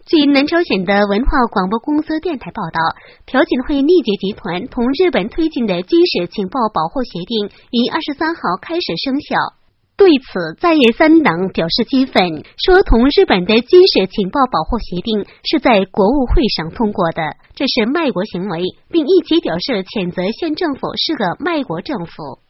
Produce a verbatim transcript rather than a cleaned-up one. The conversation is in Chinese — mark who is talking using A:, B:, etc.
A: 据南朝鲜的文化广播公司电台报道，朴槿惠历届集团同日本推进的军事情报保护协定于二十三号开始生效。对此，在野三党表示激愤，说同日本的军事情报保护协定是在国务会上通过的，这是卖国行为，并一起表示谴责县政府是个卖国政府。